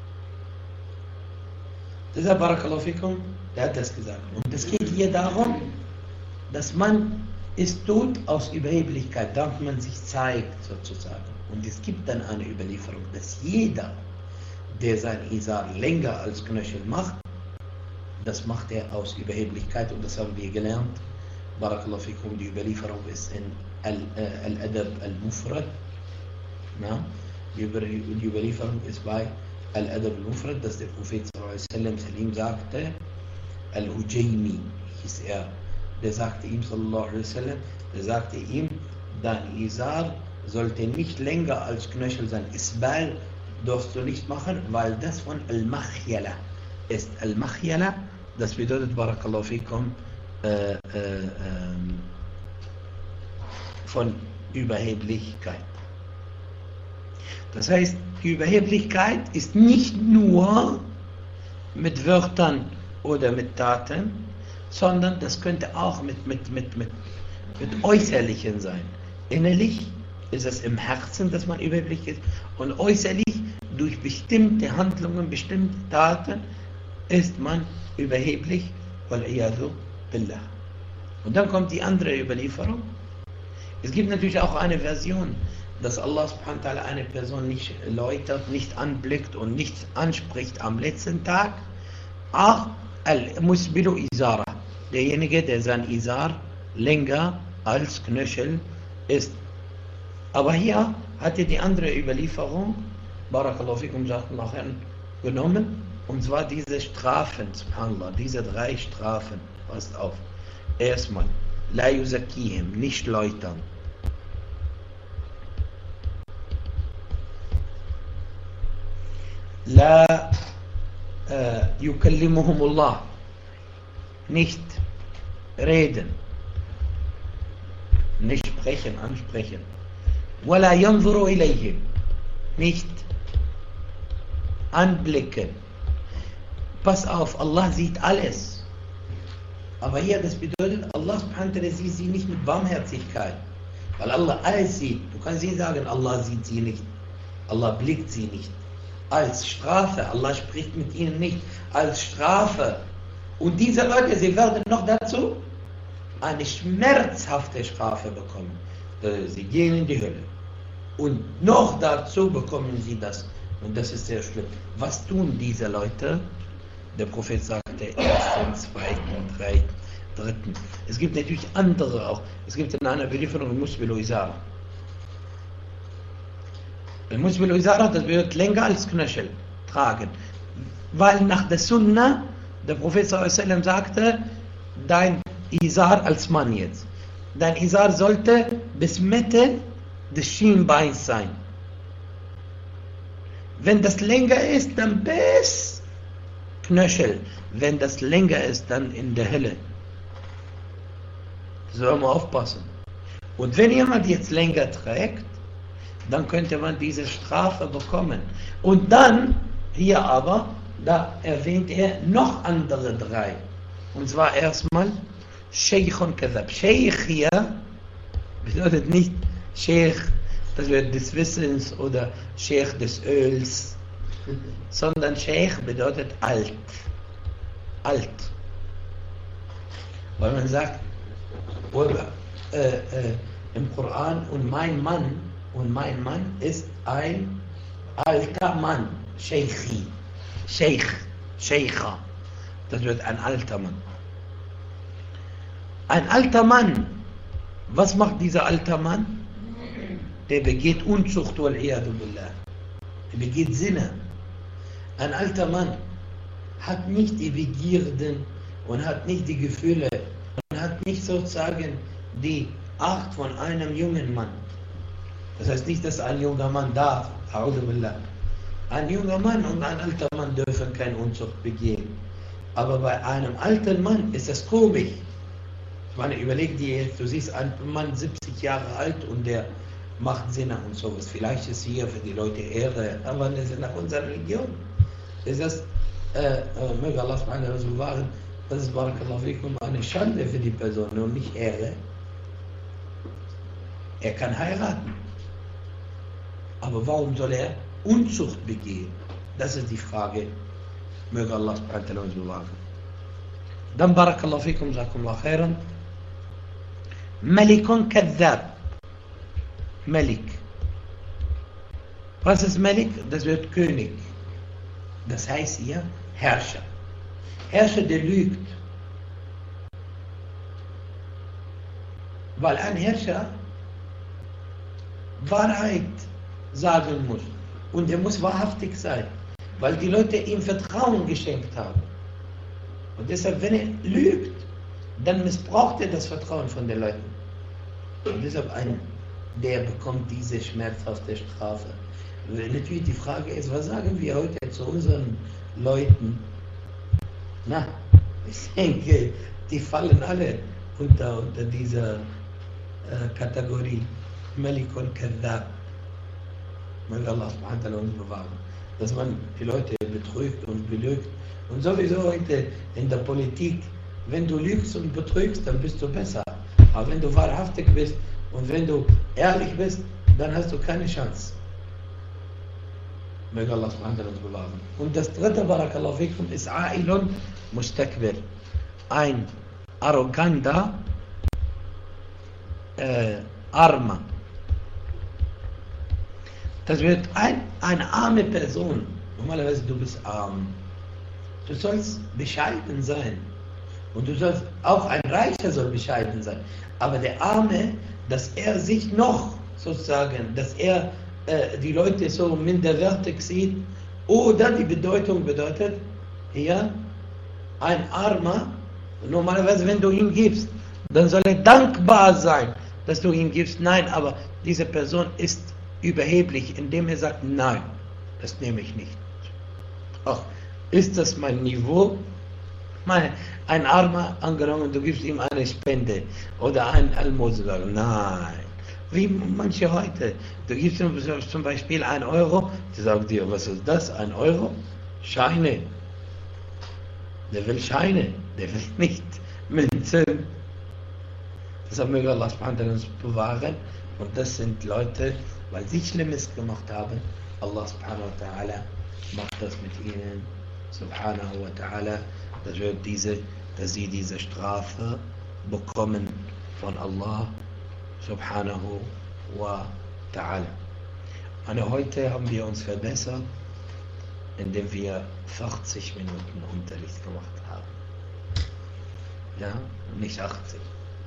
Deshalb, Barakallahu fikum, der hat das gesagt. Und es geht hier darum, dass man es tut aus Überheblichkeit, damit man sich zeigt, sozusagen. Und es gibt dann eine Überlieferung, dass jeder, der sein Izar länger als Knöchel macht, das macht er aus Überheblichkeit, und das haben wir gelernt. Barakallahu fikum, die Überlieferung ist in Al-Adab al-Mufrad. Die Überlieferung ist bei Al-Adab al-Mufrad, dass der Prophet sallallahu alaihi wasallam Salim sagte, Al-Hujaymi hieß er, der sagte ihm sallallahu alaihi wasallam, der sagte ihm, dein Izar sollte nicht länger als Knöchel sein. Isbal darfst du nicht machen, weil das von Al-Makhyala ist. Al-Makhyala das bedeutet, Barakallahu fikum, äh, äh, äh, von Überheblichkeit. Das heißt, die Überheblichkeit ist nicht nur mit Wörtern oder mit Taten, sondern das könnte auch mit, mit, mit, mit, mit Äußerlichen sein. Innerlich ist es im Herzen, dass man überheblich ist, und äußerlich durch bestimmte Handlungen, bestimmte Taten ist man überheblich, wal-iyadu billah. Und dann kommt die andere Überlieferung. Es gibt natürlich auch eine Version, dass Allah subhanahu wa ta'ala eine Person nicht läutert, nicht anblickt und nicht anspricht am letzten Tag. Auch al-musbilu izara, derjenige, der sein Izar länger als Knöchel ist. Aber hier hat er die andere Überlieferung, Barakallahu fikum, genommen, und zwar diese Strafen, subhanallah, diese drei Strafen. Passt auf. Erstmal, la yuzakihim, nicht läutern. La äh, yukallimuhumullah, nicht reden, nicht sprechen, ansprechen. Wala yanzuru ilayhim, nicht anblicken. Pass auf, Allah sieht alles. Aber hier, das bedeutet, Allah subhanahu wa ta'ala sieht sie nicht mit Barmherzigkeit. Weil Allah alles sieht. Du kannst nicht sagen, Allah sieht sie nicht. Allah blickt sie nicht. Als Strafe. Allah spricht mit ihnen nicht. Als Strafe. Und diese Leute, sie werden noch dazu eine schmerzhafte Strafe bekommen. Sie gehen in die Hölle. Und noch dazu bekommen sie das. Und das ist sehr schlimm. Was tun diese Leute? Der Prophet sagte, ersten, zweiten, dritten, dritten. Es gibt natürlich andere auch. Es gibt in einer Überlieferung Musbilu Izara. Musbilu Izara, das wird länger als Knöchel tragen. Weil nach der Sunna, der Prophet sallallahu alaihi wasallam sagte, dein Izar als Mann jetzt, dein Izar sollte bis Mitte des Schienbeins sein. Wenn das länger ist, dann bis Knöchel. Wenn das länger ist, dann in der Hölle. Soll man aufpassen. Und wenn jemand jetzt länger trägt, dann könnte man diese Strafe bekommen. Und dann, hier aber, da erwähnt er noch andere drei. Und zwar erstmal Sheikhun Kadhab. Sheikh hier bedeutet nicht Sheikh, das wird des Wissens oder Sheikh des Öls, sondern Sheikh bedeutet alt. Alt. Weil man sagt, oder, äh, äh, im Koran, und mein Mann, und mein Mann ist ein alter Mann. Sheikhi. Sheikh. Sheikha. Das wird ein alter Mann. Ein alter Mann. Was macht dieser alter Mann? Der begeht Unzucht, wal-iyadu billah. Der begeht Sinne. Ein alter Mann hat nicht die Begierden und hat nicht die Gefühle und hat nicht sozusagen die Art von einem jungen Mann. Das heißt nicht, dass ein junger Mann darf. A'udhu billah. Ein junger Mann und ein alter Mann dürfen keine Unzucht begehen. Aber bei einem alten Mann ist das komisch. Ich meine, überleg dir jetzt, du siehst einen Mann siebzig Jahre alt und der macht Sinne und sowas. Vielleicht ist hier für die Leute Ehre, aber das ist nach unserer Religion. Das ist, äh, äh, möge Allah subhanahu wa ta'ala bewahren, das ist Barakallahu fikum eine Schande für die Person und nicht Ehre. Er kann heiraten. Aber warum soll er Unzucht begehen? Das ist die Frage. Möge Allah subhanahu wa ta'ala uns bewahren. Dann Barakallahu fikum, jazakumullah khairan. Malikun Kadhab. Malik. Was ist Malik? Das wird König. Das heißt hier Herrscher. Herrscher, der lügt. Weil ein Herrscher Wahrheit sagen muss. Und er muss wahrhaftig sein. Weil die Leute ihm Vertrauen geschenkt haben. Und deshalb, wenn er lügt, dann missbraucht er das Vertrauen von den Leuten. Und deshalb ein, der bekommt diese schmerzhafte Strafe. Natürlich die Frage ist, was sagen wir heute zu unseren Leuten? Na, Ich denke, die fallen alle unter, unter dieser äh, Kategorie. Malikun Kadhab. Möge Allah subhanahu wa ta'ala uns bewahren. Dass man die Leute betrügt und belügt. Und sowieso heute in der Politik, wenn du lügst und betrügst, dann bist du besser. Aber wenn du wahrhaftig bist und wenn du ehrlich bist, dann hast du keine Chance. Möge Allah subhanahu wa ta'ala uns bewahren. Und das dritte, Barakallahu fikum, ist A'ilun Mustakbir. Ein arroganter, äh, Armer. Das wird ein, eine arme Person. Normalerweise du bist arm. Du sollst bescheiden sein. Und du sollst, auch ein Reicher soll bescheiden sein. Aber der Arme, dass er sich noch sozusagen, dass er äh, die Leute so minderwertig sieht, oder die Bedeutung bedeutet, hier, ein Armer, normalerweise wenn du ihm gibst, dann soll er dankbar sein, dass du ihm gibst. Nein, aber diese Person ist überheblich, indem er sagt, nein, das nehme ich nicht. Ach, ist das mein Niveau? Meine, ein Armer, angenommen, du gibst ihm eine Spende oder ein Almosen, nein. Wie manche heute, du gibst ihm zum Beispiel ein Euro, die sagen dir, was ist das, ein Euro? Scheine. Der will Scheine, der will nicht Münzen. Deshalb möge Allah subhanahu wa ta'ala uns bewahren. Und das sind Leute, weil sie Schlimmes gemacht haben, Allah subhanahu wa ta'ala macht das mit ihnen, subhanahu wa ta'ala, dass, wir diese, dass sie diese Strafe bekommen von Allah subhanahu wa ta'ala. Und heute haben wir uns verbessert, indem wir vierzig Minuten Unterricht gemacht haben. Ja, nicht achtzig.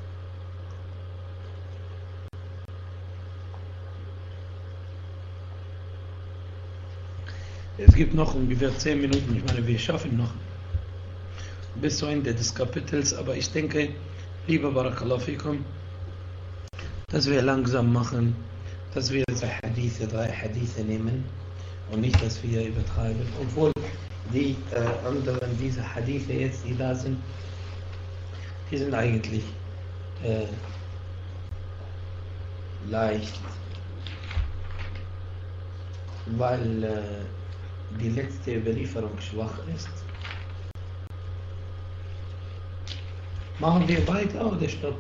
Es gibt noch ungefähr zehn Minuten, ich meine, wir schaffen noch bis zum Ende des Kapitels, aber ich denke, lieber Barakallahu fikum, dass wir langsam machen, dass wir zwei Hadithe, drei Hadithe nehmen und nicht, dass wir übertreiben, obwohl die äh, anderen, diese Hadithe jetzt, die da sind, die sind eigentlich äh, leicht, weil äh, die letzte Überlieferung schwach ist. Machen wir weiter oder stopp?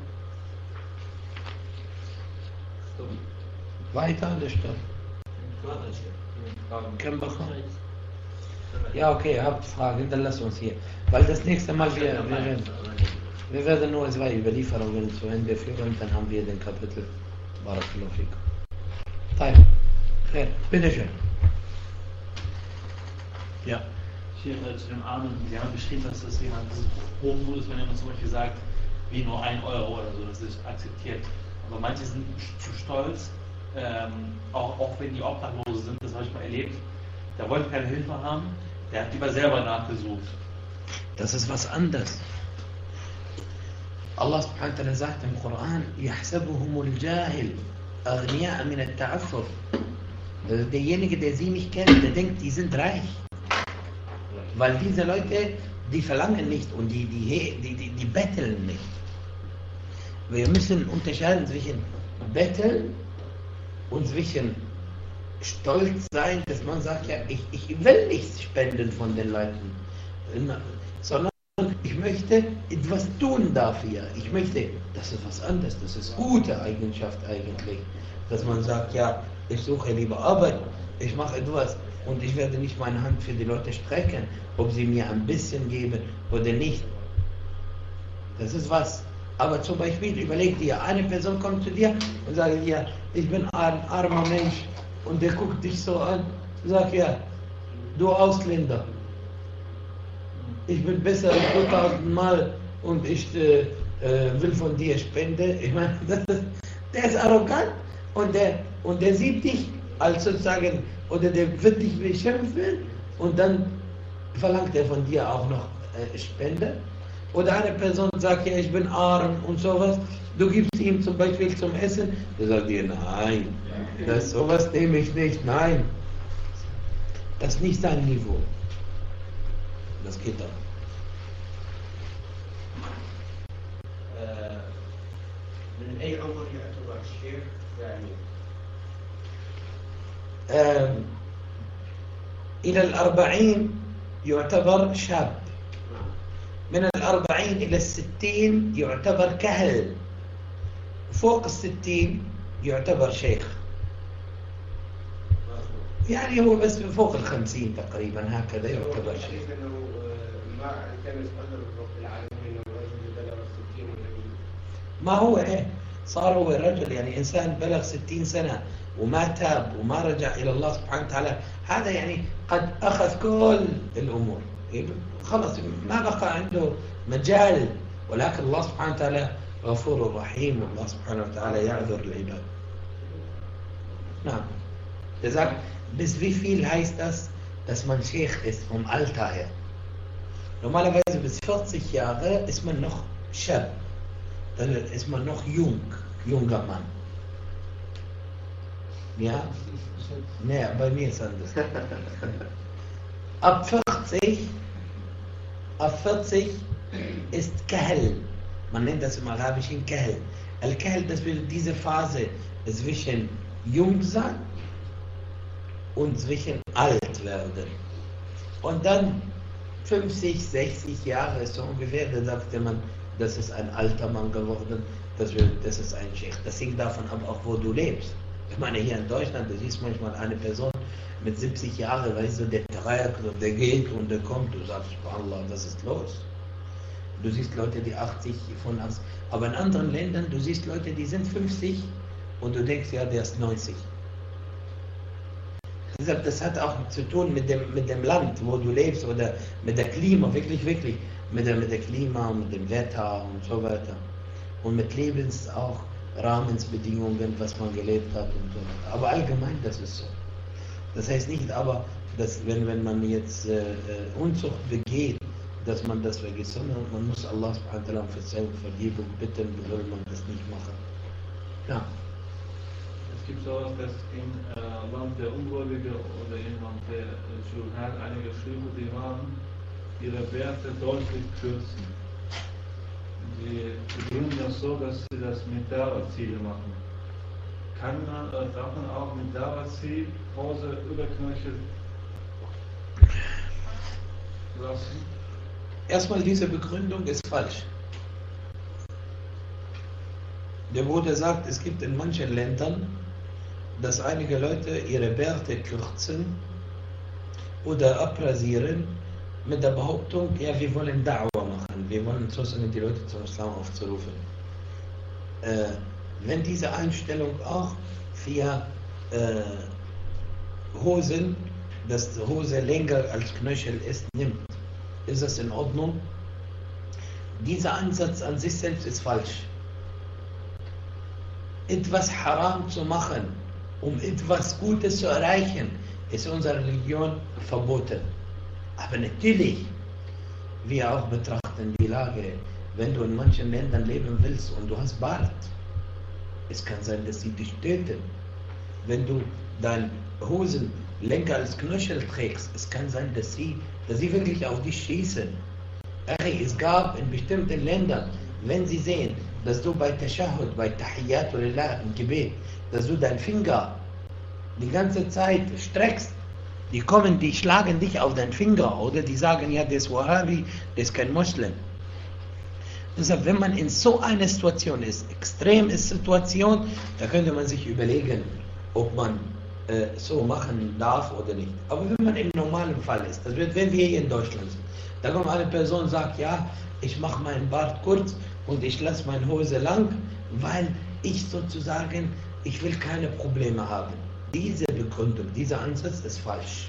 Stopp. Weiter oder stopp? Ja, okay, ihr habt Fragen, dann lasst uns hier. Weil das nächste Mal, wir, wir, werden, wir werden nur zwei Überlieferungen zu Ende führen, dann haben wir den Kapitel Barakallahu fikum. Teil. Bitte schön. Ja. Hier zu dem Armen, Sie haben beschrieben, dass das jemand hochmut ist, wenn jemand zum Beispiel sagt, wie nur ein Euro oder so, das ist akzeptiert. Aber manche sind zu stolz, ähm, auch, auch wenn die Obdachlose sind, das habe ich mal erlebt, der wollte keine Hilfe haben, der hat lieber selber nachgesucht. Das ist was anderes. Allah subhanahu wa ta'ala sagt im Koran, يَحْسَبُهُمُ الْجَاهِلِ أَغْنِيَاءَ مِنَ التَّعَفُّفِ. Derjenige, der sie nicht kennt, der denkt, die sind reich. Weil diese Leute, die verlangen nicht und die, die, die, die, die betteln nicht. Wir müssen unterscheiden zwischen betteln und zwischen stolz sein, dass man sagt, ja, ich, ich will nichts spenden von den Leuten, sondern ich möchte etwas tun dafür. Ich möchte, das ist was anderes, das ist gute Eigenschaft eigentlich, dass man sagt, ja, ich suche lieber Arbeit, ich mache etwas. Und ich werde nicht meine Hand für die Leute strecken, ob sie mir ein bisschen geben oder nicht. Das ist was. Aber zum Beispiel, überleg dir, eine Person kommt zu dir und sagt, ja, ich bin ein armer Mensch. Und der guckt dich so an und sagt, ja, du Ausländer, ich bin besser als du tausendmal und ich äh, äh, will von dir Spende. Ich meine, das ist, der ist arrogant und der, und der sieht dich als sozusagen, oder der wird dich beschimpfen und dann verlangt er von dir auch noch äh, Spende. Oder eine Person sagt, ja, ich bin arm und sowas, du gibst ihm zum Beispiel zum Essen, der sagt dir, nein, das, sowas nehme ich nicht, nein. Das ist nicht sein Niveau. Das geht doch. أي عمر يعتبر الشيخ ثاني؟ آه إلى الأربعين يعتبر شاب، من الأربعين إلى الستين يعتبر كهل، فوق الستين يعتبر شيخ. يعني هو بس فوق الخمسين تقريبا هكذا يعتبر شيخ. ما التمس قدر رب العالمين الرجل بلغ الستين ونبي. ما هو إيه صار هو رجل، يعني إنسان بلغ ستين سنة وما تاب وما رجع إلى الله سبحانه وتعالى، هذا يعني قد أخذ كل الأمور، خلص ما بقى عنده مجال. ولكن الله سبحانه وتعالى غفور رحيم، والله سبحانه وتعالى يعذر العباد. نعم. Der sagt, bis wie viel heißt das, dass man Sheikh ist vom Alter her? Normalerweise bis vierzig Jahre ist man noch Shab, dann ist man noch jung, junger Mann. Ja? Nee, bei mir ist anders. Ab vierzig, ab vierzig ist Kahl. Man nennt das im Arabischen Kahl. Al-Kahl, das will diese Phase zwischen jung sein und zwischen alt werden. Und dann fünfzig, sechzig Jahre ist so ungefähr, da sagte man, das ist ein alter Mann geworden, das, will, das ist ein Sheikh. Das hängt davon ab, auch wo du lebst. Ich meine, hier in Deutschland, du siehst manchmal eine Person mit siebzig Jahren, weißt du, der trägt und der geht und der kommt, du sagst, Allah, was ist los? Du siehst Leute, die achtzig von uns, aber in anderen Ländern, du siehst Leute, die sind fünfzig und du denkst, ja, der ist neunzig. Das hat auch zu tun mit dem, mit dem Land, wo du lebst, oder mit der Klima, wirklich, wirklich, mit der, mit der Klima, mit dem Wetter und so weiter. Und mit Lebens auch Rahmensbedingungen, was man gelebt hat und so weiter. Aber allgemein, das ist so. Das heißt nicht aber, dass wenn, wenn man jetzt äh, Unzucht begeht, dass man das vergisst, sondern man muss Allah subhanahu wa ta'ala um Verzeihung, Vergebung bitten, soll man das nicht machen. Ja. Es gibt sowas, dass im äh, Land der Ungläubige oder im Land der äh, Schulherr einige Schüler, die haben ihre Werte deutlich kürzen. Sie begründen das so, dass sie das mit Dauerziele machen. Kann man, äh, darf man auch mit Dauerziel Hose über Knöchel lassen? Erstmal, diese Begründung ist falsch. Der Bruder sagt, es gibt in manchen Ländern, dass einige Leute ihre Bärte kürzen oder abrasieren mit der Behauptung, ja, wir wollen Da'wah machen, wir wollen sozusagen die Leute zum Islam aufzurufen. Äh, wenn diese Einstellung auch für äh, Hosen, dass die Hose länger als Knöchel ist, nimmt, ist das in Ordnung? Dieser Ansatz an sich selbst ist falsch. Etwas haram zu machen, um etwas Gutes zu erreichen, ist unserer Religion verboten. Aber natürlich, wir auch betrachten die Lage, wenn du in manchen Ländern leben willst und du hast Bart, es kann sein, dass sie dich töten. Wenn du deine Hosen länger als Knöchel trägst, es kann sein, dass sie, dass sie wirklich auf dich schießen. Es gab in bestimmten Ländern, wenn sie sehen, dass du bei Tashahud, bei Tahiyyatulillah im Gebet, dass du deinen Finger die ganze Zeit streckst, die kommen, die schlagen dich auf deinen Finger, oder die sagen, ja, der ist Wahhabi, der ist kein Muslim. Deshalb, wenn man in so einer Situation ist, extreme Situation, da könnte man sich überlegen, ob man äh, so machen darf oder nicht. Aber wenn man im normalen Fall ist, das wird, wenn wir hier in Deutschland sind, da kommt eine Person und sagt, ja, ich mache meinen Bart kurz und ich lasse meine Hose lang, weil ich sozusagen, ich will keine Probleme haben. Diese Begründung, dieser Ansatz ist falsch.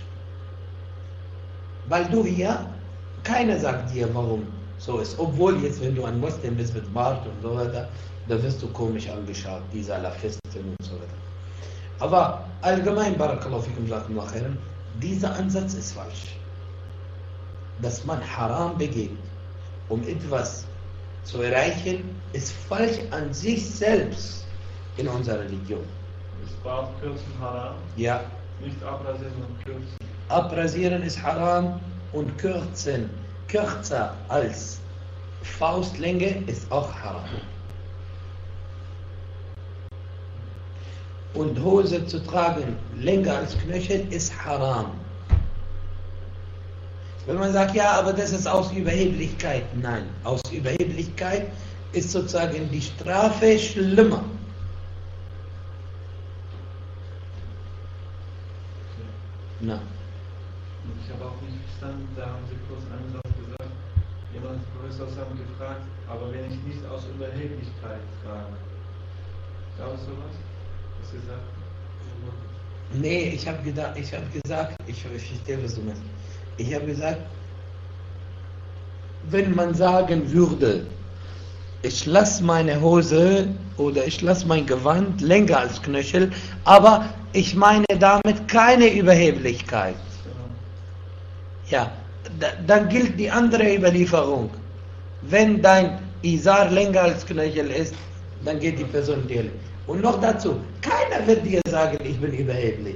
Weil du hier, keiner sagt dir, warum so ist. Obwohl jetzt, wenn du ein Muslim bist mit Bart und so weiter, da wirst du komisch angeschaut, die Salafisten und so weiter. Aber allgemein, Barakallahu fikum, jazakumullahu khairan, dieser Ansatz ist falsch. Dass man Haram begeht, um etwas zu erreichen, ist falsch an sich selbst in unserer Religion. Ist Bartkürzen haram? Ja. Nicht abrasieren und kürzen? Abrasieren ist haram und kürzen, kürzer als Faustlänge ist auch haram. und Hose zu tragen länger als Knöchel ist haram. Wenn man sagt, ja, aber das ist aus Überheblichkeit. Nein, aus Überheblichkeit ist sozusagen die Strafe schlimmer. Na. Und ich habe auch nicht verstanden, da haben Sie kurz einen Satz gesagt, jemand hat Professor Sam gefragt, aber wenn ich nicht aus Überheblichkeit trage. Gab es sowas, was Sie sagten? Nee, ich habe gedacht, ich habe gesagt, ich, ich verstehe, was du meinst. Ich habe gesagt, wenn man sagen würde, ich lasse meine Hose oder ich lasse mein Gewand länger als Knöchel, aber ich meine damit keine Überheblichkeit. Ja, da, dann gilt die andere Überlieferung. Wenn dein Isar länger als Knöchel ist, dann geht die Person dir. Und noch dazu, keiner wird dir sagen, ich bin überheblich.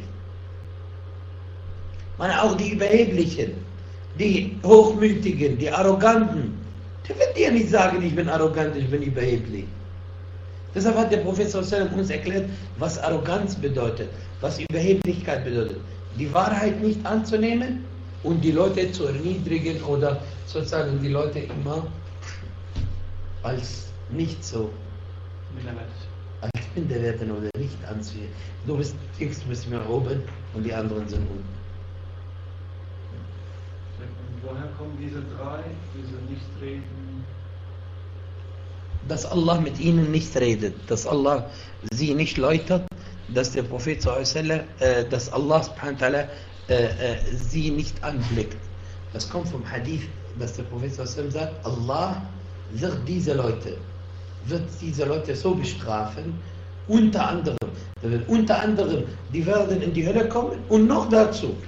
Man, auch die Überheblichen, die Hochmütigen, die Arroganten, die wird dir nicht sagen, ich bin arrogant, ich bin überheblich. Deshalb hat der Professor Sallam uns erklärt, was Arroganz bedeutet, was Überheblichkeit bedeutet. Die Wahrheit nicht anzunehmen und die Leute zu erniedrigen oder sozusagen die Leute immer als nicht so als minderwerten oder nicht anzusehen. Du bist, du bist mehr oben und die anderen sind unten. Und woher kommen diese drei, diese Nichtreden? Dass Allah mit ihnen nicht redet, dass Allah sie nicht läutert, dass der Prophet sallallahu, äh, dass Allah subhanahu wa ta'ala äh, äh, sie nicht anblickt. Das kommt vom Hadith, dass der Prophet sallallahu sagt, Allah wird diese Leute, wird diese Leute so bestrafen, unter anderem, unter anderem, die werden in die Hölle kommen und noch dazu.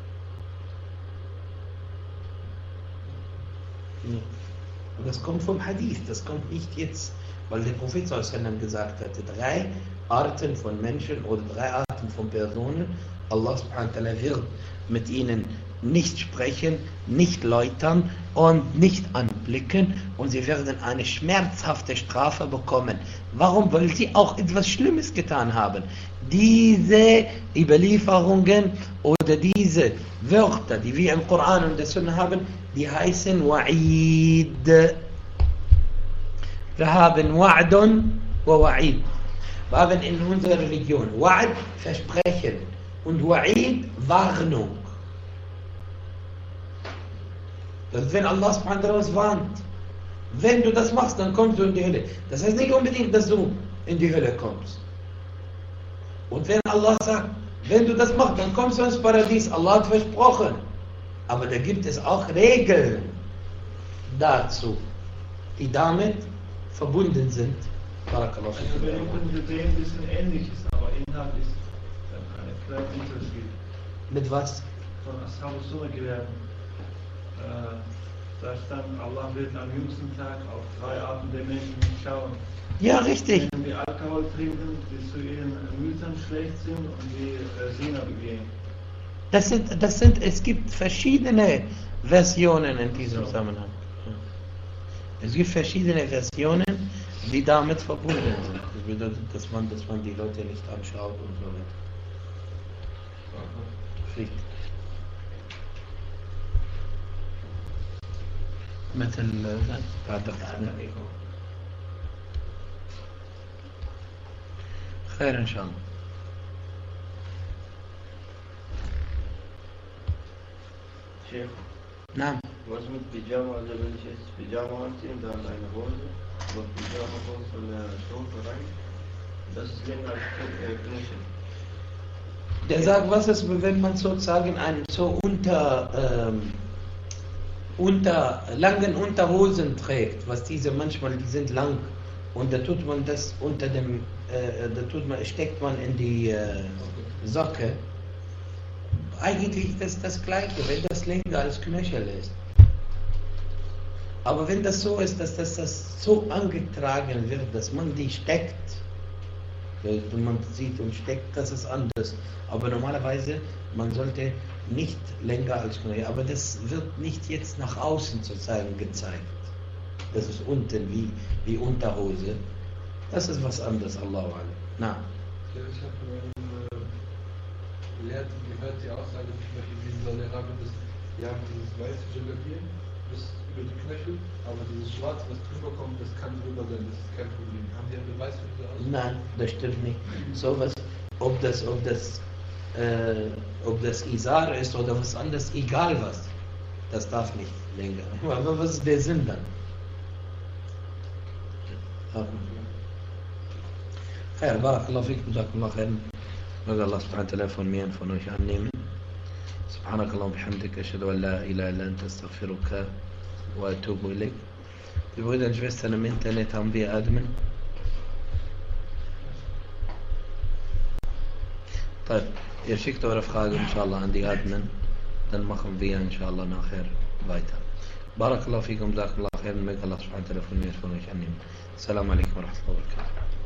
Das kommt vom Hadith, das kommt nicht jetzt, weil der Prophet sallallahu gesagt hatte, drei Arten von Menschen oder drei Arten von Personen, Allah subhanahu wa ta'ala wird mit ihnen nicht sprechen, nicht läutern und nicht anblicken und sie werden eine schmerzhafte Strafe bekommen. Warum? Weil sie auch etwas Schlimmes getan haben. Diese Überlieferungen oder diese Wörter, die wir im Koran und der Sunna haben, die heißen Wa'id. Wir haben Wa'dun wa Wa'id. Wir haben in unserer Religion Wa'd, Versprechen, und Wa'id, Warnung. Das ist, wenn Allah subhanahu wa ta'ala warnt. Wenn du das machst, dann kommst du in die Hölle. Das heißt nicht unbedingt, dass du in die Hölle kommst. Und wenn Allah sagt, wenn du das machst, dann kommst du ins Paradies. Allah hat versprochen. Aber da gibt es auch Regeln dazu, die damit verbunden sind. Barakallahu Also wenn wir sehen, ein bisschen ähnlich ist, aber Inhalt ist dann ein kleiner Unterschied. Mit was? Von Ashab Sunnah Gelehrten. Äh, da stand, Allah wird am jüngsten Tag auf drei Arten der Menschen schauen. Ja, richtig. Wenn die Alkohol trinken, die zu ihren Müttern schlecht sind und die äh, Zina begehen. Das sind, das sind, es gibt verschiedene Versionen in diesem Zusammenhang. Es gibt verschiedene Versionen, die damit verbunden sind. Das bedeutet, dass man, dass man die Leute nicht anschaut und so weiter. Pflicht. مثل بعد خير إن شاء الله. Chef, نعم. was mit Pyjama, also wenn ich jetzt Pyjama anziehe und dann eine Hose, aber Pyjama kommt von der Schulter rein, das ist länger als Knöchel. Der sagt, was ist, wenn man sozusagen einen so unter, ähm, unter langen Unterhosen trägt, was diese manchmal, die sind lang, und da tut man das unter dem, äh, da tut man, steckt man in die äh, Socke. Eigentlich ist das das Gleiche, wenn das länger als Knöchel ist. Aber wenn das so ist, dass das, das so angetragen wird, dass man die steckt, wenn man sieht und steckt, das ist anders. Aber normalerweise, man sollte nicht länger als Knöchel, aber das wird nicht jetzt nach außen sozusagen gezeigt. Das ist unten wie, wie Unterhose. Das ist was anderes, Allahu Akbar. Na. Ich habe von einem äh, Lehrten gehört, die Aussage, zum Beispiel wie dieser Lehrer, das, die haben dieses weiße Gelabier bis über die Knöchel, aber dieses schwarze, was drüber kommt, das kann drüber sein, das ist kein Problem. Haben die einen Beweis für diese Aussage? Nein, das stimmt nicht. Sowas, ob das, ob das, äh, ob das Isar ist oder was anderes, egal was, das darf nicht länger. Aber was ist der Sinn dann? خير بارك الله فيكم جزاكم الله خير. نرجو الله سبحانه وتعالى von mir und von euch annehmen. سبحانك اللهم وبحمدك أشهد أن لا إله إلا أنت أستغفرك وأتوب إليك. Die Brüder und Schwestern im Internet haben wir Admin. طيب, ihr schickt eure Frage inshallah an die Admin, dann machen wir inshallah nachher weiter. بارك الله فيكم جزاكم الله خير. Möge Allah subhanahu wa ta'ala von mir und von euch annehmen. Assalamu alaikum wa rahmatullahi wa barakatuh.